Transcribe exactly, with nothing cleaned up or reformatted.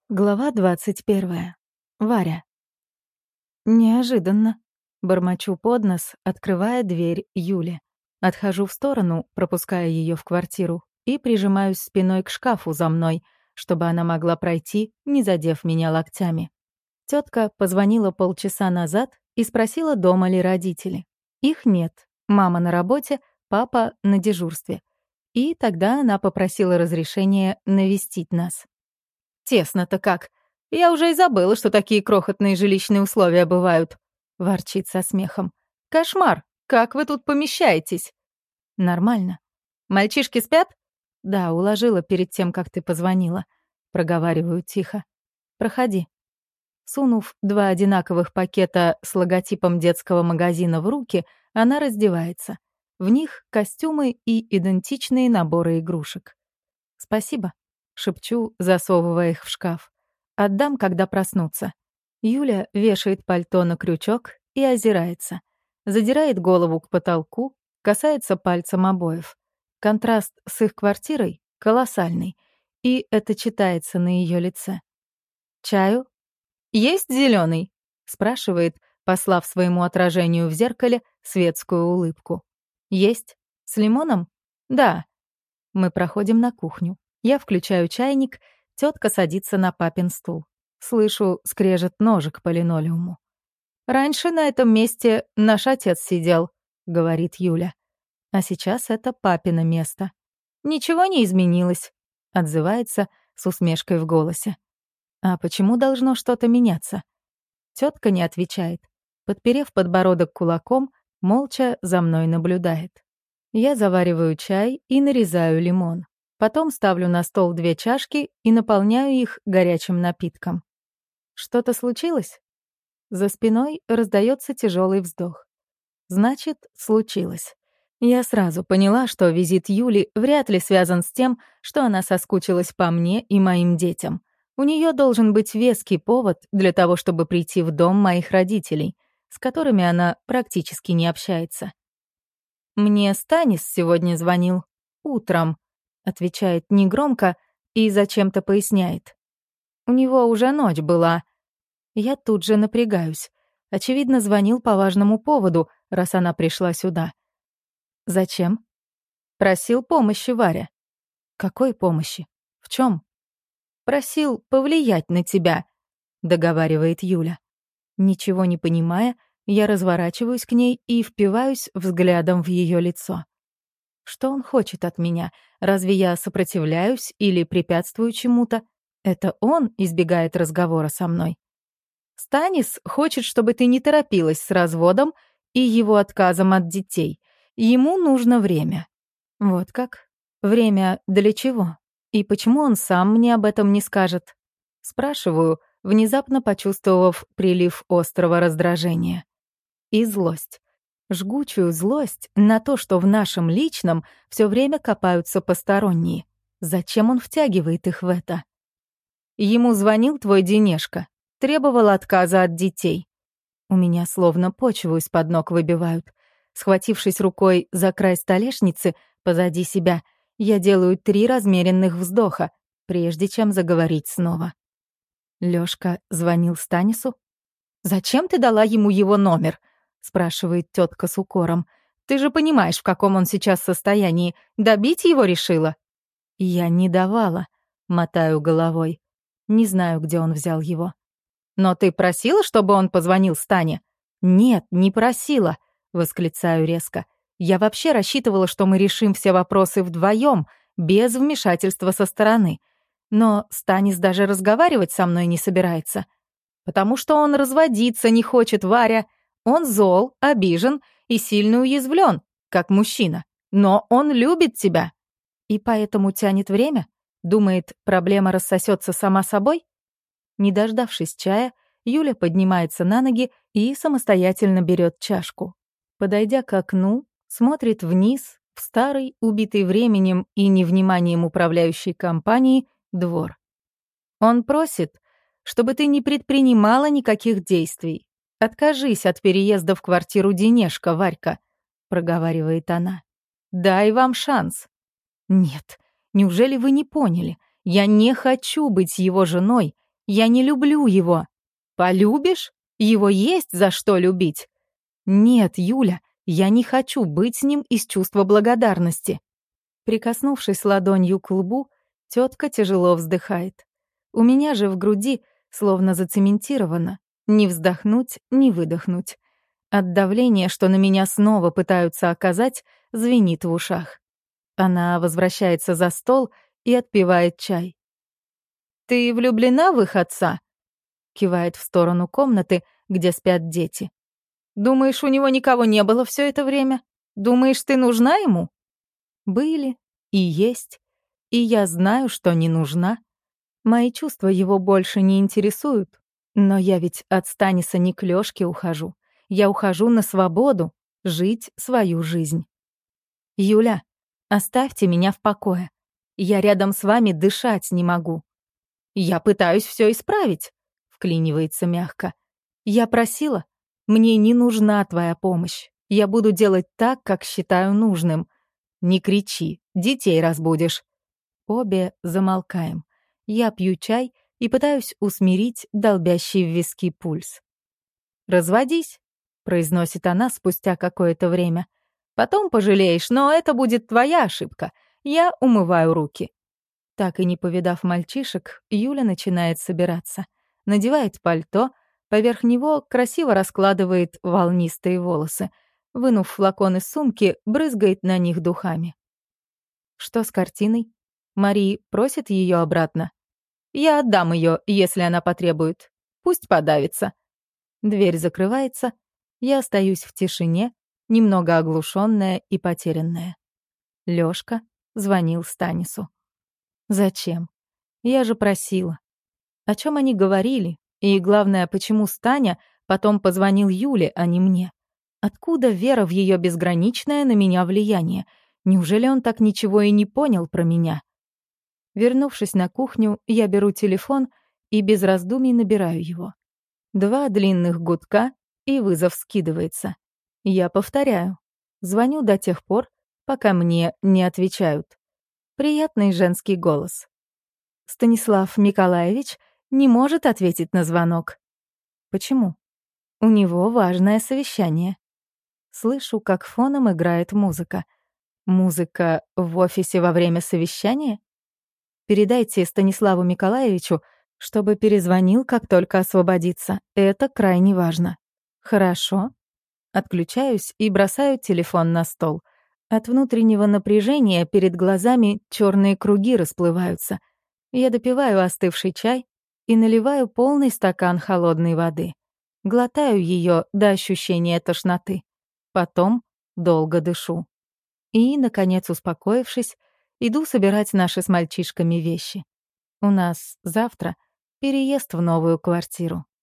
Глава двадцать первая. Варя. Неожиданно. Бормочу под нос, открывая дверь Юле. Отхожу в сторону, пропуская ее в квартиру, и прижимаюсь спиной к шкафу за мной, чтобы она могла пройти, не задев меня локтями. Тетка позвонила полчаса назад и спросила, дома ли родители. Их нет. Мама на работе, папа на дежурстве. И тогда она попросила разрешения навестить нас. «Тесно-то как! Я уже и забыла, что такие крохотные жилищные условия бывают», — ворчит со смехом. «Кошмар! Как вы тут помещаетесь?» «Нормально. Мальчишки спят?» «Да, уложила перед тем, как ты позвонила», — проговариваю тихо. «Проходи». Сунув два одинаковых пакета с логотипом детского магазина в руки, она раздевается. В них костюмы и идентичные наборы игрушек. «Спасибо», — шепчу, засовывая их в шкаф. «Отдам, когда проснутся». Юля вешает пальто на крючок и озирается. Задирает голову к потолку, касается пальцем обоев. Контраст с их квартирой колоссальный, и это читается на ее лице. «Чаю?» «Есть зеленый? Спрашивает, послав своему отражению в зеркале светскую улыбку. «Есть. С лимоном?» «Да». Мы проходим на кухню. Я включаю чайник, тетка садится на папин стул. Слышу скрежет ножек по линолеуму. «Раньше на этом месте наш отец сидел», — говорит Юля. «А сейчас это папино место». «Ничего не изменилось», — отзывается с усмешкой в голосе. «А почему должно что-то меняться?» Тетка не отвечает. Подперев подбородок кулаком, молча за мной наблюдает. Я завариваю чай и нарезаю лимон. Потом ставлю на стол две чашки и наполняю их горячим напитком. «Что-то случилось?» За спиной раздается тяжелый вздох. Значит, случилось. Я сразу поняла, что визит Юли вряд ли связан с тем, что она соскучилась по мне и моим детям. У нее должен быть веский повод для того, чтобы прийти в дом моих родителей, с которыми она практически не общается. «Мне Станис сегодня звонил. Утром», — отвечает негромко и зачем-то поясняет. «У него уже ночь была». Я тут же напрягаюсь. Очевидно, звонил по важному поводу, раз она пришла сюда. «Зачем?» «Просил помощи, Варя». «Какой помощи? В чем?» «Просил повлиять на тебя», — договаривает Юля. Ничего не понимая, я разворачиваюсь к ней и впиваюсь взглядом в ее лицо. Что он хочет от меня? Разве я сопротивляюсь или препятствую чему-то? Это он избегает разговора со мной. «Станис хочет, чтобы ты не торопилась с разводом и его отказом от детей. Ему нужно время». Вот как? Время для чего? И почему он сам мне об этом не скажет? Спрашиваю, внезапно почувствовав прилив острого раздражения. И злость. Жгучую злость на то, что в нашем личном все время копаются посторонние. Зачем он втягивает их в это? Ему звонил твой Денешка, требовал отказа от детей. У меня словно почву из-под ног выбивают. Схватившись рукой за край столешницы позади себя, я делаю три размеренных вздоха, прежде чем заговорить снова. Лёшка звонил Станису? «Зачем ты дала ему его номер?» — спрашивает тетка с укором. «Ты же понимаешь, в каком он сейчас состоянии. Добить его решила?» «Я не давала», — мотаю головой. Не знаю, где он взял его. «Но ты просила, чтобы он позвонил Стане?» «Нет, не просила», — восклицаю резко. «Я вообще рассчитывала, что мы решим все вопросы вдвоем, без вмешательства со стороны. Но Станис даже разговаривать со мной не собирается. Потому что он разводиться не хочет, Варя. Он зол, обижен и сильно уязвлен, как мужчина. Но он любит тебя. И поэтому тянет время? Думает, проблема рассосется сама собой?» Не дождавшись чая, Юля поднимается на ноги и самостоятельно берет чашку. Подойдя к окну, смотрит вниз, в старый, убитый временем и невниманием управляющей компании, двор. «Он просит, чтобы ты не предпринимала никаких действий. Откажись от переезда в квартиру Денешка, Варька», — проговаривает она. «Дай вам шанс». «Нет, неужели вы не поняли? Я не хочу быть его женой Я не люблю его. Полюбишь? Его есть за что любить. Нет, Юля, я не хочу быть с ним из чувства благодарности. Прикоснувшись ладонью к лбу, тетка тяжело вздыхает. У меня же в груди словно зацементировано. Ни вздохнуть, ни выдохнуть. От давления, что на меня снова пытаются оказать, звенит в ушах. Она возвращается за стол и отпивает чай. «Ты влюблена в их отца?» Кивает в сторону комнаты, где спят дети. «Думаешь, у него никого не было все это время? Думаешь, ты нужна ему?» Были и есть. И я знаю, что не нужна. Мои чувства его больше не интересуют. Но я ведь от Станиса не к Лёшке ухожу. Я ухожу на свободу, жить свою жизнь. Юля, оставьте меня в покое. Я рядом с вами дышать не могу. Я пытаюсь все исправить, вклинивается мягко. Я просила, мне не нужна твоя помощь. Я буду делать так, как считаю нужным. Не кричи, детей разбудишь. Обе замолкаем. Я пью чай и пытаюсь усмирить долбящий в виски пульс. «Разводись», — произносит она спустя какое-то время. «Потом пожалеешь, но это будет твоя ошибка. Я умываю руки». Так и не повидав мальчишек, Юля начинает собираться. Надевает пальто, поверх него красиво раскладывает волнистые волосы. Вынув флакон из сумки, брызгает на них духами. Что с картиной? Мари просит ее обратно. Я отдам ее, если она потребует. Пусть подавится. Дверь закрывается. Я остаюсь в тишине, немного оглушенная и потерянная. Лёшка звонил Станису. Зачем? Я же просила. О чем они говорили? И главное, почему Станя потом позвонил Юле, а не мне? Откуда вера в ее безграничное на меня влияние? Неужели он так ничего и не понял про меня? Вернувшись на кухню, я беру телефон и без раздумий набираю его. Два длинных гудка, и вызов скидывается. Я повторяю. Звоню до тех пор, пока мне не отвечают. Приятный женский голос. Станислав Николаевич не может ответить на звонок. Почему? У него важное совещание. Слышу, как фоном играет музыка. Музыка в офисе во время совещания? Передайте Станиславу Николаевичу, чтобы перезвонил, как только освободится. Это крайне важно. Хорошо. Отключаюсь и бросаю телефон на стол. От внутреннего напряжения перед глазами черные круги расплываются. Я допиваю остывший чай и наливаю полный стакан холодной воды. Глотаю ее до ощущения тошноты. Потом долго дышу. И, наконец, успокоившись, иду собирать наши с мальчишками вещи. У нас завтра переезд в новую квартиру.